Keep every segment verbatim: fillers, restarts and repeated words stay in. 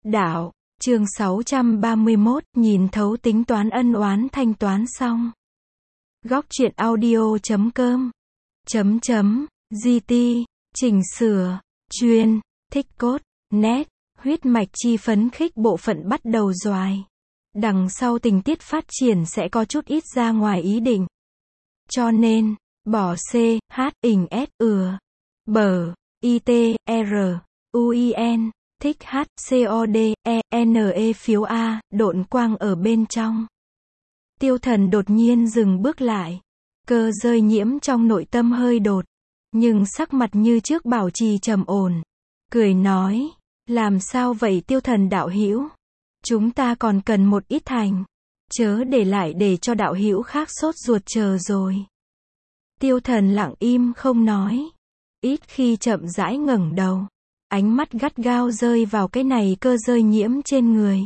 Đạo, chương sáu trăm ba mươi mốt, nhìn thấu tính toán ân oán thanh toán xong. Góc truyện audio chấm com chấm chấm giê tê, chỉnh sửa, chuyên, thích cốt, nét, huyết mạch chi phấn khích bộ phận bắt đầu doài. Đằng sau tình tiết phát triển sẽ có chút ít ra ngoài ý định. Cho nên, bỏ C, H, ình S, ừa, bờ, I, T, R, U, I, N, thích H, C, O, D, E, N, E phiếu A, độn quang ở bên trong. Tiêu Thần đột nhiên dừng bước lại. Cơ rơi nhiễm trong nội tâm hơi đột. Nhưng sắc mặt như trước bảo trì trầm ổn. Cười nói, làm sao vậy Tiêu Thần đạo hữu? Chúng ta còn cần một ít thành. Chớ để lại để cho đạo hữu khác sốt ruột chờ rồi. Tiêu Thần lặng im không nói. Ít khi chậm rãi ngẩng đầu. Ánh mắt gắt gao rơi vào cái này cơ rơi nhiễm trên người.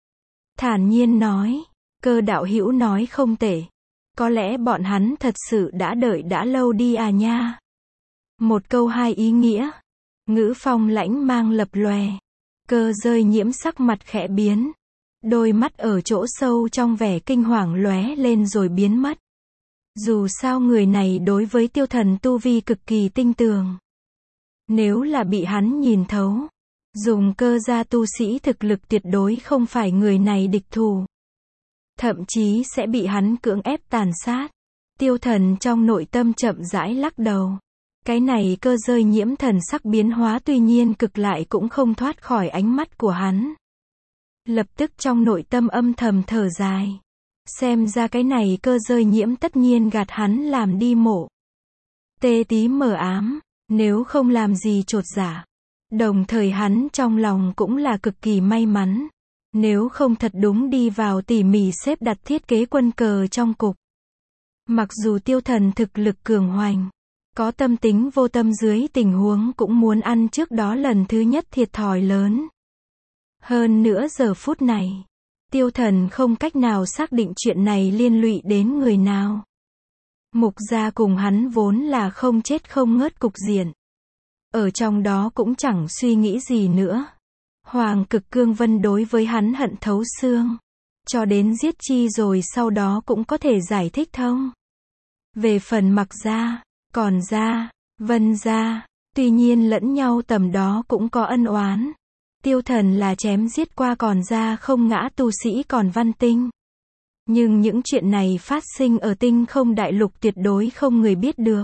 Thản nhiên nói, cơ đạo hữu nói không tệ. Có lẽ bọn hắn thật sự đã đợi đã lâu đi à nha. Một câu hai ý nghĩa. Ngữ phong lãnh mang lập lòe. Cơ rơi nhiễm sắc mặt khẽ biến. Đôi mắt ở chỗ sâu trong vẻ kinh hoàng lóe lên rồi biến mất. Dù sao người này đối với Tiêu Thần tu vi cực kỳ tinh tường. Nếu là bị hắn nhìn thấu, dùng cơ gia tu sĩ thực lực tuyệt đối không phải người này địch thủ. Thậm chí sẽ bị hắn cưỡng ép tàn sát. Tiêu Thần trong nội tâm chậm rãi lắc đầu. Cái này cơ rơi nhiễm thần sắc biến hóa tuy nhiên cực lại cũng không thoát khỏi ánh mắt của hắn. Lập tức trong nội tâm âm thầm thở dài. Xem ra cái này cơ rơi nhiễm tất nhiên gạt hắn làm đi mộ. Tê tí mờ ám, nếu không làm gì chột dạ. Đồng thời hắn trong lòng cũng là cực kỳ may mắn. Nếu không thật đúng đi vào tỉ mỉ xếp đặt thiết kế quân cờ trong cục. Mặc dù Tiêu Thần thực lực cường hoành, có tâm tính vô tâm dưới tình huống cũng muốn ăn trước đó lần thứ nhất thiệt thòi lớn. Hơn nữa giờ phút này, Tiêu Thần không cách nào xác định chuyện này liên lụy đến người nào. Mục gia cùng hắn vốn là không chết không ngớt cục diện. Ở trong đó cũng chẳng suy nghĩ gì nữa. Hoàng Cực Cương Vân đối với hắn hận thấu xương. Cho đến giết chi rồi sau đó cũng có thể giải thích thông. Về phần Mặc gia, còn gia, Vân gia, tuy nhiên lẫn nhau tầm đó cũng có ân oán. Tiêu Thần là chém giết qua còn gia không ngã tu sĩ còn Văn Tinh. Nhưng những chuyện này phát sinh ở Tinh Không Đại Lục tuyệt đối không người biết được.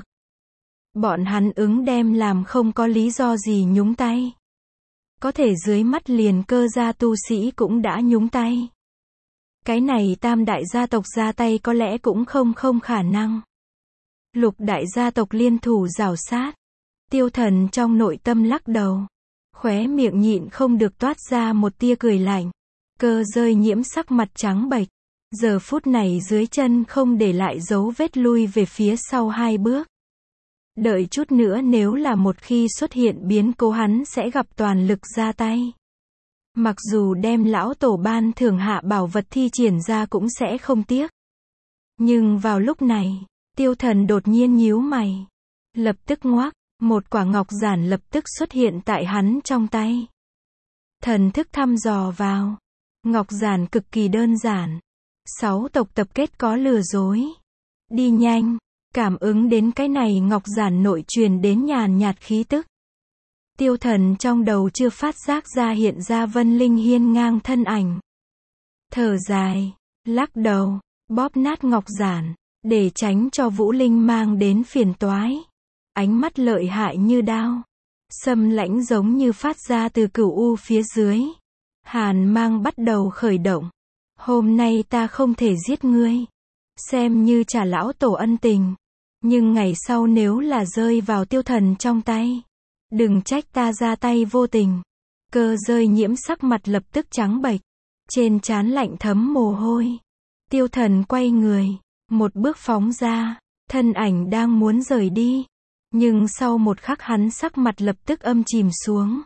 Bọn hắn ứng đem làm không có lý do gì nhúng tay. Có thể dưới mắt liền cơ gia tu sĩ cũng đã nhúng tay. Cái này tam đại gia tộc ra tay có lẽ cũng không không khả năng. Lục đại gia tộc liên thủ rào sát. Tiêu Thần trong nội tâm lắc đầu. Khóe miệng nhịn không được toát ra một tia cười lạnh. Cơ rơi nhiễm sắc mặt trắng bệch. Giờ phút này dưới chân không để lại dấu vết lui về phía sau hai bước. Đợi chút nữa nếu là một khi xuất hiện biến cố hắn sẽ gặp toàn lực ra tay. Mặc dù đem lão tổ ban thưởng hạ bảo vật thi triển ra cũng sẽ không tiếc. Nhưng vào lúc này, Tiêu Thần đột nhiên nhíu mày. Lập tức ngoác, một quả ngọc giản lập tức xuất hiện tại hắn trong tay. Thần thức thăm dò vào. Ngọc giản cực kỳ đơn giản. Sáu tộc tập kết có lừa dối. Đi nhanh. Cảm ứng đến cái này ngọc giản nội truyền đến nhàn nhạt khí tức. Tiêu Thần trong đầu chưa phát giác ra hiện ra Vân Linh hiên ngang thân ảnh. Thở dài, lắc đầu, bóp nát ngọc giản, để tránh cho Vũ Linh mang đến phiền toái. Ánh mắt lợi hại như đao. Sâm lãnh giống như phát ra từ cửu u phía dưới. Hàn mang bắt đầu khởi động. Hôm nay ta không thể giết ngươi. Xem như trả lão tổ ân tình. Nhưng ngày sau nếu là rơi vào Tiêu Thần trong tay. Đừng trách ta ra tay vô tình. Cơ rơi nhiễm sắc mặt lập tức trắng bệch. Trên trán lạnh thấm mồ hôi. Tiêu Thần quay người. Một bước phóng ra. Thân ảnh đang muốn rời đi. Nhưng sau một khắc hắn sắc mặt lập tức âm chìm xuống.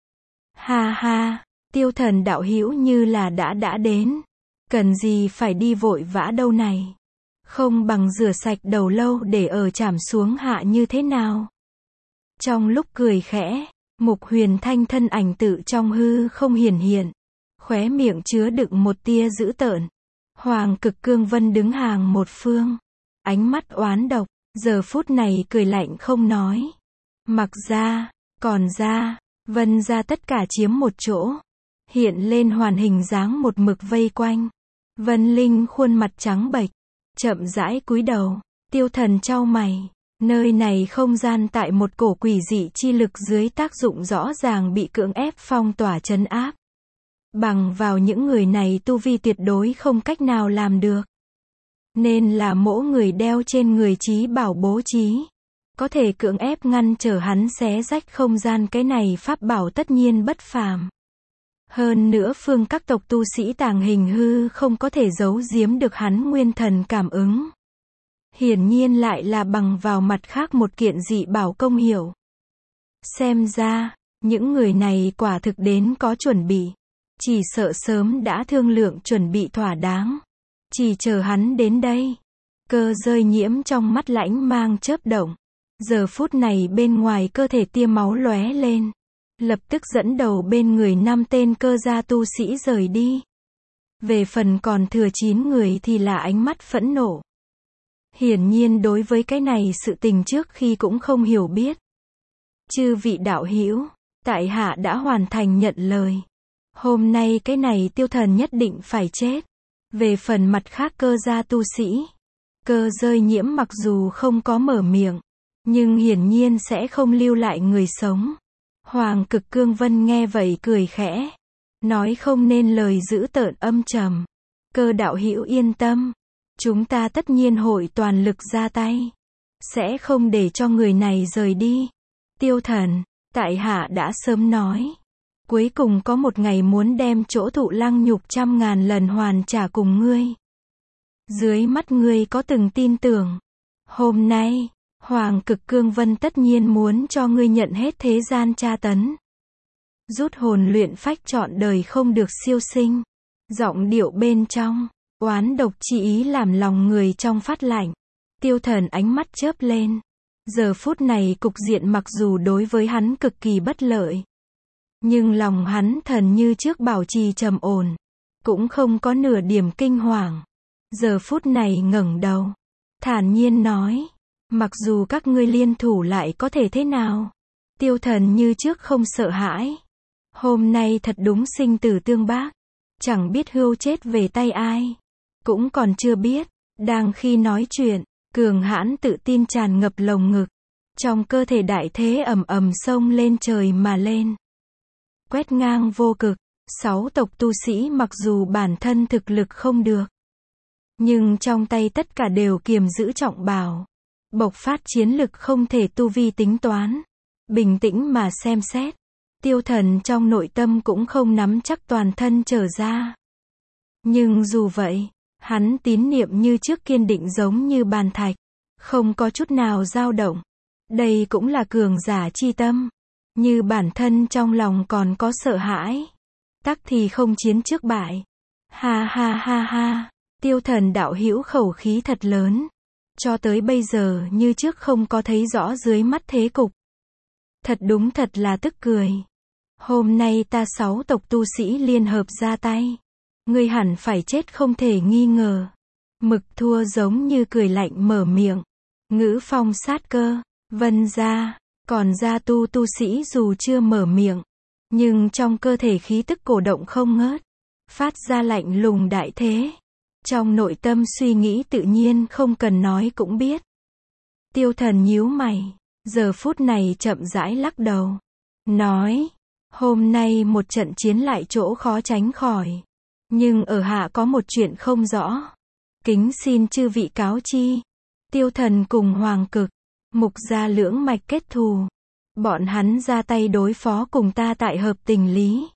Ha ha. Tiêu Thần đạo hữu như là đã đã đến. Cần gì phải đi vội vã đâu này. Không bằng rửa sạch đầu lâu để ở chảm xuống hạ như thế nào. Trong lúc cười khẽ, Mục Huyền Thanh thân ảnh tự trong hư không hiển hiện. khóe miệng chứa đựng một tia dữ tợn. Hoàng Cực Cương Vân đứng hàng một phương, ánh mắt oán độc, giờ phút này cười lạnh không nói. Mặc gia, còn gia, Vân gia tất cả chiếm một chỗ, hiện lên hoàn hình dáng một mực vây quanh. Vân Linh khuôn mặt trắng bệch, chậm rãi cúi đầu, Tiêu Thần chau mày, nơi này không gian tại một cổ quỷ dị chi lực dưới tác dụng rõ ràng bị cưỡng ép phong tỏa trấn áp. Bằng vào những người này tu vi tuyệt đối không cách nào làm được. Nên là mỗi người đeo trên người trí bảo bố trí, có thể cưỡng ép ngăn trở hắn xé rách không gian, cái này pháp bảo tất nhiên bất phàm. Hơn nữa phương các tộc tu sĩ tàng hình hư không có thể giấu giếm được hắn nguyên thần cảm ứng. Hiển nhiên lại là bằng vào mặt khác một kiện dị bảo công hiệu. Xem ra, những người này quả thực đến có chuẩn bị. Chỉ sợ sớm đã thương lượng chuẩn bị thỏa đáng. Chỉ chờ hắn đến đây. Cơ rơi nhiễm trong mắt lãnh mang chớp động. Giờ phút này bên ngoài cơ thể tia máu lóe lên. Lập tức dẫn đầu bên người năm tên cơ gia tu sĩ rời đi. Về phần còn thừa chín người thì là ánh mắt phẫn nộ. Hiển nhiên đối với cái này sự tình trước khi cũng không hiểu biết. Chư vị đạo hữu, tại hạ đã hoàn thành nhận lời. Hôm nay cái này Tiêu Thần nhất định phải chết. Về phần mặt khác cơ gia tu sĩ, cơ rơi nhiễm mặc dù không có mở miệng, nhưng hiển nhiên sẽ không lưu lại người sống. Hoàng Cực Cương Vân nghe vậy cười khẽ, nói không nên lời dữ tợn âm trầm. Cơ đạo hữu yên tâm, chúng ta tất nhiên hội toàn lực ra tay, sẽ không để cho người này rời đi. Tiêu Thần, tại hạ đã sớm nói, cuối cùng có một ngày muốn đem chỗ thụ lăng nhục trăm ngàn lần hoàn trả cùng ngươi. Dưới mắt ngươi có từng tin tưởng, hôm nay, Hoàng Cực Cương Vân tất nhiên muốn cho ngươi nhận hết thế gian tra tấn. Rút hồn luyện phách trọn đời không được siêu sinh. Giọng điệu bên trong, oán độc chi ý làm lòng người trong phát lạnh. Tiêu Thần ánh mắt chớp lên. Giờ phút này cục diện mặc dù đối với hắn cực kỳ bất lợi, nhưng lòng hắn thần như trước bảo trì trầm ổn, cũng không có nửa điểm kinh hoàng. Giờ phút này ngẩng đầu, thản nhiên nói, mặc dù các ngươi liên thủ lại có thể thế nào? Tiêu Thần như trước không sợ hãi. Hôm nay thật đúng sinh tử tương bác, chẳng biết hưu chết về tay ai, cũng còn chưa biết. Đang khi nói chuyện, cường hãn tự tin tràn ngập lồng ngực, trong cơ thể đại thế ầm ầm xông lên trời mà lên, quét ngang vô cực. Sáu tộc tu sĩ mặc dù bản thân thực lực không được, nhưng trong tay tất cả đều kiềm giữ trọng bảo, bộc phát chiến lực không thể tu vi tính toán. Bình tĩnh mà xem xét, Tiêu Thần trong nội tâm cũng không nắm chắc toàn thân trở ra. Nhưng dù vậy, hắn tín niệm như trước kiên định giống như bàn thạch, không có chút nào dao động. Đây cũng là cường giả chi tâm. Như bản thân trong lòng còn có sợ hãi, tắc thì không chiến trước bại. Ha ha ha ha, Tiêu Thần đạo hữu khẩu khí thật lớn. Cho tới bây giờ như trước không có thấy rõ dưới mắt thế cục. Thật đúng thật là tức cười. Hôm nay ta sáu tộc tu sĩ liên hợp ra tay, ngươi hẳn phải chết không thể nghi ngờ. Mực thua giống như cười lạnh mở miệng, ngữ phong sát cơ. Vân gia, còn gia tu tu sĩ dù chưa mở miệng, nhưng trong cơ thể khí tức cổ động không ngớt, phát ra lạnh lùng đại thế. Trong nội tâm suy nghĩ tự nhiên không cần nói cũng biết. Tiêu Thần nhíu mày, giờ phút này chậm rãi lắc đầu, nói, hôm nay một trận chiến lại chỗ khó tránh khỏi, nhưng ở hạ có một chuyện không rõ, kính xin chư vị cáo chi. Tiêu Thần cùng Hoàng Cực, Mục gia lưỡng mạch kết thù, bọn hắn ra tay đối phó cùng ta tại hợp tình lý,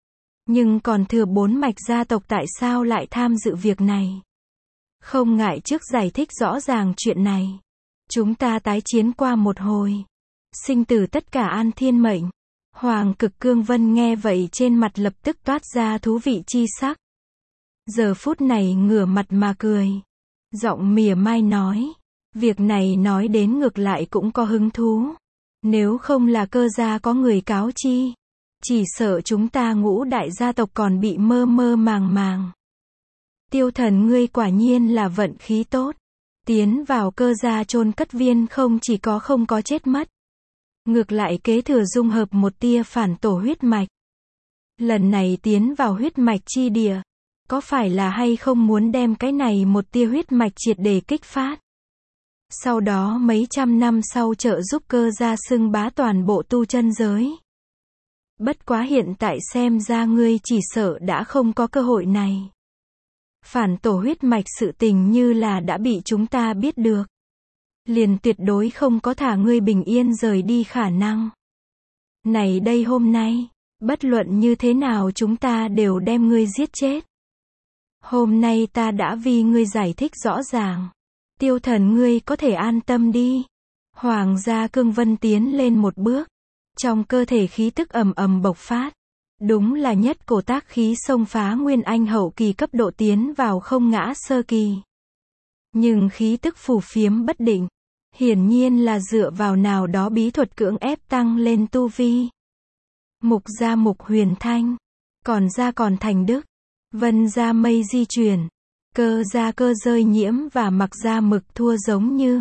nhưng còn thừa bốn mạch gia tộc tại sao lại tham dự việc này? Không ngại trước giải thích rõ ràng chuyện này. Chúng ta tái chiến qua một hồi, sinh tử tất cả an thiên mệnh. Hoàng Cực Cương Vân nghe vậy trên mặt lập tức toát ra thú vị chi sắc. Giờ phút này ngửa mặt mà cười, giọng mỉa mai nói, việc này nói đến ngược lại cũng có hứng thú. Nếu không là cơ gia có người cáo chi, Chỉ sợ chúng ta ngũ đại gia tộc còn bị mơ mơ màng màng. Tiêu Thần ngươi quả nhiên là vận khí tốt. Tiến vào Cơ gia chôn cất viên không chỉ có không có chết mất. Ngược lại kế thừa dung hợp một tia phản tổ huyết mạch. Lần này tiến vào huyết mạch chi địa. Có phải là hay không muốn đem cái này một tia huyết mạch triệt để kích phát? Sau đó mấy trăm năm sau trợ giúp Cơ gia xưng bá toàn bộ tu chân giới. Bất quá hiện tại xem ra ngươi chỉ sợ đã không có cơ hội này. Phản tổ huyết mạch sự tình như là đã bị chúng ta biết được. Liền tuyệt đối không có thả ngươi bình yên rời đi khả năng. Này đây hôm nay, bất luận như thế nào chúng ta đều đem ngươi giết chết. Hôm nay ta đã vì ngươi giải thích rõ ràng. Tiêu Thần ngươi có thể an tâm đi. Hoàng gia Cương Vân tiến lên một bước. Trong cơ thể khí tức ầm ầm bộc phát. Đúng là nhất cổ tác khí xông phá Nguyên Anh hậu kỳ cấp độ tiến vào không ngã sơ kỳ. Nhưng khí tức phù phiếm bất định. Hiển nhiên là dựa vào nào đó bí thuật cưỡng ép tăng lên tu vi. Mục gia Mục Huyền Thanh. Còn gia còn Thành Đức. Vân gia Mây Di Chuyển. Cơ gia Cơ Rơi Nhiễm và Mặc gia Mực Thua giống như.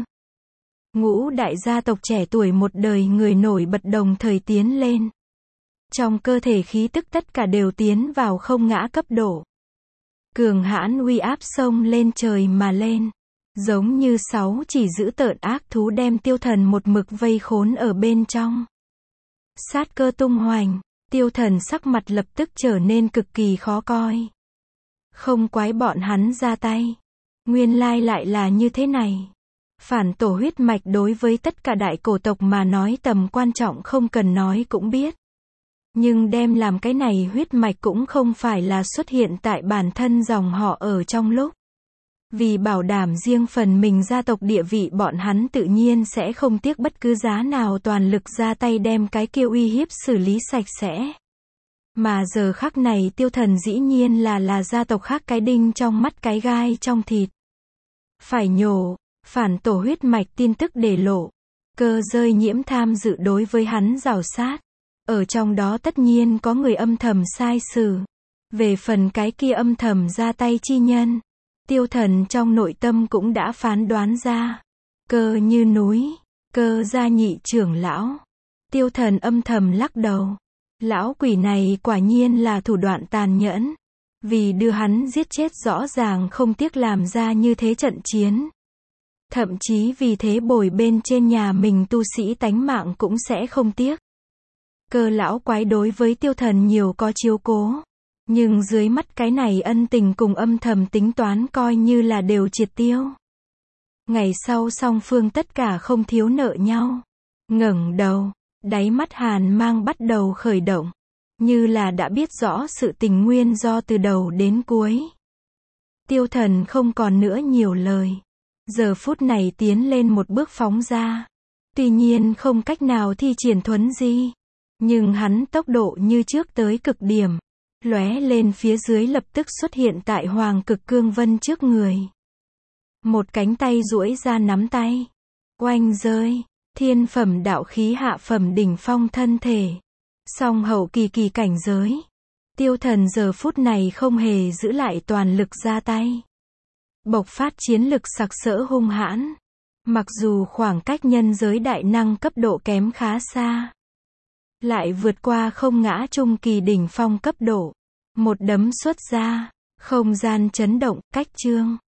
Ngũ đại gia tộc trẻ tuổi một đời người nổi bật đồng thời tiến lên. Trong cơ thể khí tức tất cả đều tiến vào không ngã cấp độ. Cường hãn uy áp xông lên trời mà lên. Giống như sáu chỉ giữ tợn ác thú đem Tiêu Thần một mực vây khốn ở bên trong. Sát cơ tung hoành, Tiêu Thần sắc mặt lập tức trở nên cực kỳ khó coi. Không quái bọn hắn ra tay. Nguyên lai lại là như thế này. Phản tổ huyết mạch đối với tất cả đại cổ tộc mà nói tầm quan trọng không cần nói cũng biết. Nhưng đem làm cái này huyết mạch cũng không phải là xuất hiện tại bản thân dòng họ ở trong lúc. Vì bảo đảm riêng phần mình gia tộc địa vị bọn hắn tự nhiên sẽ không tiếc bất cứ giá nào toàn lực ra tay đem cái kia uy hiếp xử lý sạch sẽ. Mà giờ khắc này Tiêu Thần dĩ nhiên là là gia tộc khác cái đinh trong mắt cái gai trong thịt. Phải nhổ, phản tổ huyết mạch tin tức để lộ. Cơ Rơi Nhiễm tham dự đối với hắn rào sát. Ở trong đó tất nhiên có người âm thầm sai xử. Về phần cái kia âm thầm ra tay chi nhân. Tiêu Thần trong nội tâm cũng đã phán đoán ra. Cơ Như Núi, Cơ gia nhị trưởng lão. Tiêu Thần âm thầm lắc đầu. Lão quỷ này quả nhiên là thủ đoạn tàn nhẫn. Vì đưa hắn giết chết rõ ràng không tiếc làm ra như thế trận chiến. Thậm chí vì thế bồi bên trên nhà mình tu sĩ tánh mạng cũng sẽ không tiếc. Cơ lão quái đối với Tiêu Thần nhiều có chiếu cố. Nhưng dưới mắt cái này ân tình cùng âm thầm tính toán coi như là đều triệt tiêu. Ngày sau song phương tất cả không thiếu nợ nhau. Ngẩng đầu, đáy mắt hàn mang bắt đầu khởi động. Như là đã biết rõ sự tình nguyên do từ đầu đến cuối. Tiêu Thần không còn nữa nhiều lời. Giờ phút này tiến lên một bước phóng ra. Tuy nhiên không cách nào thi triển thuấn di. Nhưng hắn tốc độ như trước tới cực điểm. Lóe lên phía dưới lập tức xuất hiện tại Hoàng Cực Cương Vân trước người. Một cánh tay duỗi ra nắm tay. Oanh rơi. Thiên phẩm đạo khí hạ phẩm đỉnh phong thân thể. Song hậu kỳ kỳ cảnh giới. Tiêu Thần giờ phút này không hề giữ lại toàn lực ra tay. Bộc phát chiến lực sặc sỡ hung hãn. Mặc dù khoảng cách nhân giới đại năng cấp độ kém khá xa. Lại vượt qua không ngã trung kỳ đỉnh phong cấp độ. Một đấm xuất ra. Không gian chấn động, cách trương.